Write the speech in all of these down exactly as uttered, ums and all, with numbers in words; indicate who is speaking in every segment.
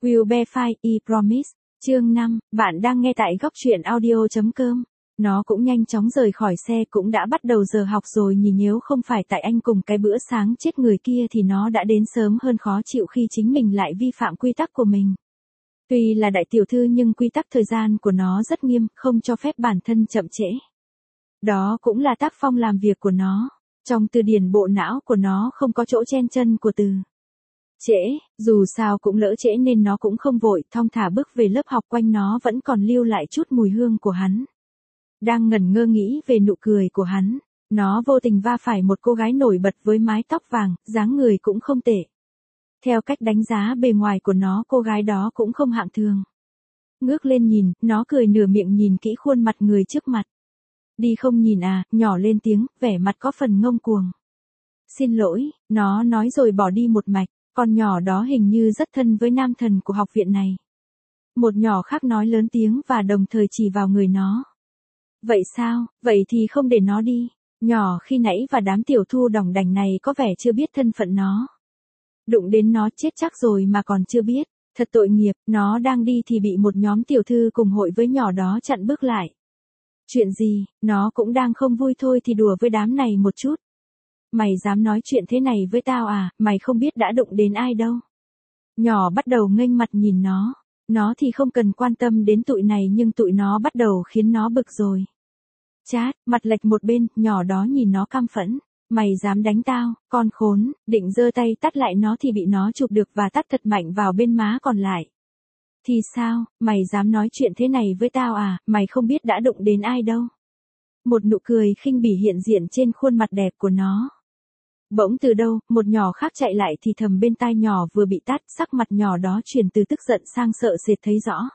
Speaker 1: Will be fine, I promise. Chương năm, bạn đang nghe tại góc truyện audio chấm com. Nó cũng nhanh chóng rời khỏi xe, cũng đã bắt đầu giờ học rồi nhỉ, nếu không phải tại anh cùng cái bữa sáng chết người kia thì nó đã đến sớm hơn, khó chịu khi chính mình lại vi phạm quy tắc của mình. Tuy là đại tiểu thư nhưng quy tắc thời gian của nó rất nghiêm, không cho phép bản thân chậm trễ. Đó cũng là tác phong làm việc của nó. Trong từ điển bộ não của nó không có chỗ chen chân của từ trễ, dù sao cũng lỡ trễ nên nó cũng không vội, thong thả bước về lớp học, quanh nó vẫn còn lưu lại chút mùi hương của hắn. Đang ngẩn ngơ nghĩ về nụ cười của hắn, nó vô tình va phải một cô gái nổi bật với mái tóc vàng, dáng người cũng không tệ. Theo cách đánh giá bề ngoài của nó, cô gái đó cũng không hạng thường. Ngước lên nhìn, nó cười nửa miệng nhìn kỹ khuôn mặt người trước mặt. Đi không nhìn à, nhỏ lên tiếng, vẻ mặt có phần ngông cuồng. Xin lỗi, nó nói rồi bỏ đi một mạch, con nhỏ đó hình như rất thân với nam thần của học viện này. Một nhỏ khác nói lớn tiếng và đồng thời chỉ vào người nó. Vậy sao, vậy thì không để nó đi. Nhỏ khi nãy và đám tiểu thu đỏng đành này có vẻ chưa biết thân phận nó. Đụng đến nó chết chắc rồi mà còn chưa biết, thật tội nghiệp, nó đang đi thì bị một nhóm tiểu thư cùng hội với nhỏ đó chặn bước lại. Chuyện gì, nó cũng đang không vui thôi thì đùa với đám này một chút. Mày dám nói chuyện thế này với tao à, mày không biết đã đụng đến ai đâu. Nhỏ bắt đầu nghênh mặt nhìn nó, nó thì không cần quan tâm đến tụi này nhưng tụi nó bắt đầu khiến nó bực rồi. Chát, mặt lệch một bên, nhỏ đó nhìn nó căm phẫn. Mày dám đánh tao, con khốn, định giơ tay tát lại nó thì bị nó chụp được và tát thật mạnh vào bên má còn lại. Thì sao, mày dám nói chuyện thế này với tao à, mày không biết đã đụng đến ai đâu. Một nụ cười khinh bỉ hiện diện trên khuôn mặt đẹp của nó. Bỗng từ đâu, một nhỏ khác chạy lại thì thầm bên tai nhỏ vừa bị tát, sắc mặt nhỏ đó chuyển từ tức giận sang sợ sệt thấy rõ.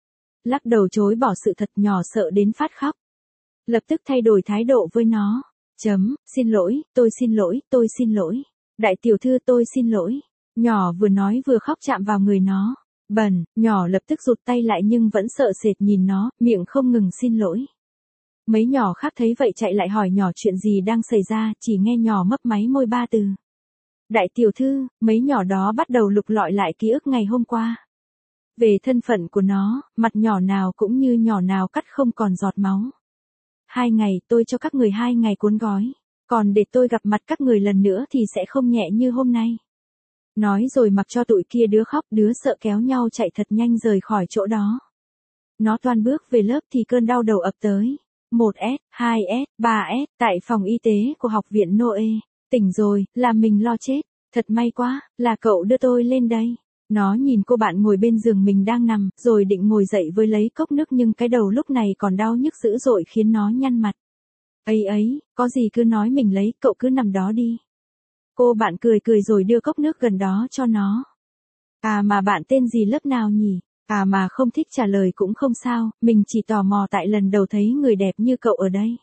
Speaker 1: Lắc đầu chối bỏ sự thật, nhỏ sợ đến phát khóc. Lập tức thay đổi thái độ với nó. Chấm, xin lỗi, tôi xin lỗi, tôi xin lỗi. Đại tiểu thư tôi xin lỗi. Nhỏ vừa nói vừa khóc chạm vào người nó. Bần, nhỏ lập tức rụt tay lại nhưng vẫn sợ sệt nhìn nó, miệng không ngừng xin lỗi. Mấy nhỏ khác thấy vậy chạy lại hỏi nhỏ chuyện gì đang xảy ra, chỉ nghe nhỏ mấp máy môi ba từ. Đại tiểu thư, mấy nhỏ đó bắt đầu lục lọi lại ký ức ngày hôm qua. Về thân phận của nó, mặt nhỏ nào cũng như nhỏ nào cắt không còn giọt máu. Hai ngày, tôi cho các người hai ngày cuốn gói. Còn để tôi gặp mặt các người lần nữa thì sẽ không nhẹ như hôm nay. Nói rồi mặc cho tụi kia đứa khóc đứa sợ kéo nhau chạy thật nhanh rời khỏi chỗ đó. Nó toan bước về lớp thì cơn đau đầu ập tới. một S, hai S, ba S, tại phòng y tế của học viện Noe. Tỉnh rồi, là mình lo chết. Thật may quá, là cậu đưa tôi lên đây. Nó nhìn cô bạn ngồi bên giường mình đang nằm, rồi định ngồi dậy với lấy cốc nước nhưng cái đầu lúc này còn đau nhức dữ dội khiến nó nhăn mặt. Ấy ấy, có gì cứ nói mình lấy, cậu cứ nằm đó đi. Cô bạn cười cười rồi đưa cốc nước gần đó cho nó. À mà bạn tên gì lớp nào nhỉ? À mà không thích trả lời cũng không sao, mình chỉ tò mò tại lần đầu thấy người đẹp như cậu ở đây.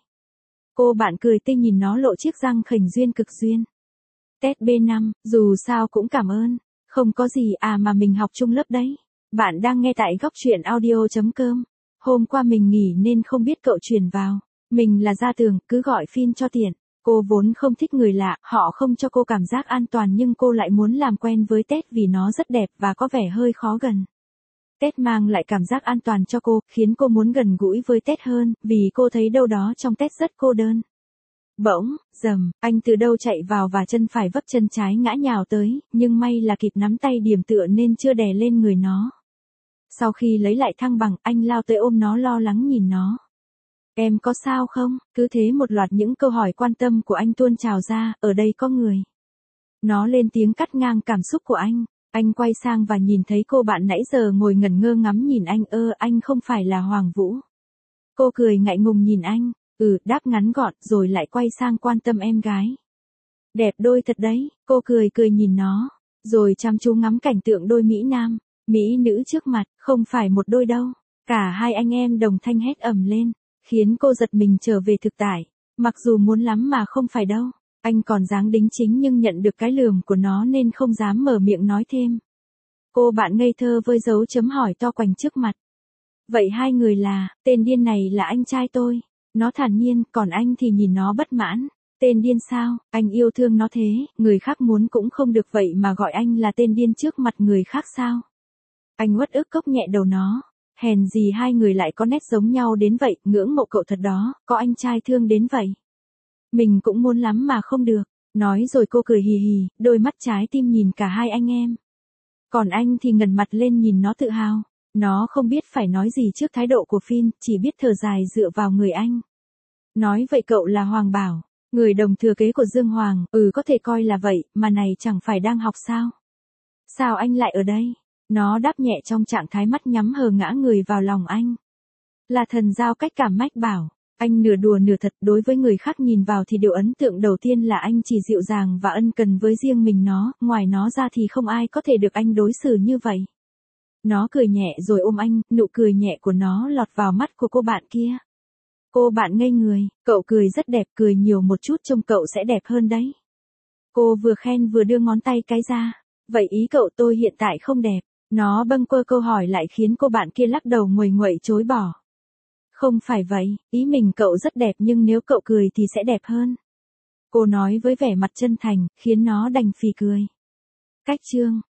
Speaker 1: Cô bạn cười tinh nhìn nó lộ chiếc răng khểnh duyên cực duyên. Test B năm, dù sao cũng cảm ơn. Không có gì à mà mình học chung lớp đấy. Bạn đang nghe tại góc truyện audio chấm com. Hôm qua mình nghỉ nên không biết cậu truyền vào. Mình là Gia Tường, cứ gọi Phin cho tiện. Cô vốn không thích người lạ, họ không cho cô cảm giác an toàn nhưng cô lại muốn làm quen với Tết vì nó rất đẹp và có vẻ hơi khó gần. Tết mang lại cảm giác an toàn cho cô, khiến cô muốn gần gũi với Tết hơn, vì cô thấy đâu đó trong Tết rất cô đơn. Bỗng, rầm, anh từ đâu chạy vào và chân phải vấp chân trái ngã nhào tới, nhưng may là kịp nắm tay điểm tựa nên chưa đè lên người nó. Sau khi lấy lại thăng bằng, anh lao tới ôm nó lo lắng nhìn nó. Em có sao không? Cứ thế một loạt những câu hỏi quan tâm của anh tuôn trào ra, ở đây có người. Nó lên tiếng cắt ngang cảm xúc của anh. Anh quay sang và nhìn thấy cô bạn nãy giờ ngồi ngẩn ngơ ngắm nhìn anh. Ơ, anh không phải là Hoàng Vũ. Cô cười ngại ngùng nhìn anh. Ừ, đáp ngắn gọn rồi lại quay sang quan tâm em gái. Đẹp đôi thật đấy, cô cười cười nhìn nó. Rồi chăm chú ngắm cảnh tượng đôi Mỹ Nam, Mỹ nữ trước mặt, không phải một đôi đâu. Cả hai anh em đồng thanh hét ầm lên. Khiến cô giật mình trở về thực tại. Mặc dù muốn lắm mà không phải đâu. Anh còn dáng đính chính nhưng nhận được cái lườm của nó nên không dám mở miệng nói thêm. Cô bạn ngây thơ với dấu chấm hỏi to quanh trước mặt. Vậy hai người là, tên điên này là anh trai tôi. Nó thản nhiên, còn anh thì nhìn nó bất mãn. Tên điên sao, anh yêu thương nó thế, người khác muốn cũng không được vậy mà gọi anh là tên điên trước mặt người khác sao? Anh uất ức cốc nhẹ đầu nó. Hèn gì hai người lại có nét giống nhau đến vậy, ngưỡng mộ cậu thật đó, có anh trai thương đến vậy. Mình cũng muốn lắm mà không được. Nói rồi cô cười hì hì, đôi mắt trái tim nhìn cả hai anh em. Còn anh thì ngẩng mặt lên nhìn nó tự hào. Nó không biết phải nói gì trước thái độ của Phin, chỉ biết thở dài dựa vào người anh. Nói vậy cậu là Hoàng Bảo, người đồng thừa kế của Dương Hoàng, ừ có thể coi là vậy, mà này chẳng phải đang học sao? Sao anh lại ở đây? Nó đáp nhẹ trong trạng thái mắt nhắm hờ ngã người vào lòng anh. Là thần giao cách cảm Mách bảo. Anh nửa đùa nửa thật, đối với người khác nhìn vào thì điều ấn tượng đầu tiên là anh chỉ dịu dàng và ân cần với riêng mình nó, ngoài nó ra thì không ai có thể được anh đối xử như vậy. Nó cười nhẹ rồi ôm anh, nụ cười nhẹ của nó lọt vào mắt của cô bạn kia. Cô bạn ngây người, cậu cười rất đẹp, cười nhiều một chút trông cậu sẽ đẹp hơn đấy. Cô vừa khen vừa đưa ngón tay cái ra. Vậy ý cậu tôi hiện tại không đẹp. Nó bâng quơ câu hỏi lại khiến cô bạn kia lắc đầu nguầy nguậy chối bỏ. Không phải vậy, ý mình cậu rất đẹp nhưng nếu cậu cười thì sẽ đẹp hơn. Cô nói với vẻ mặt chân thành, khiến nó đành phì cười. Cách chương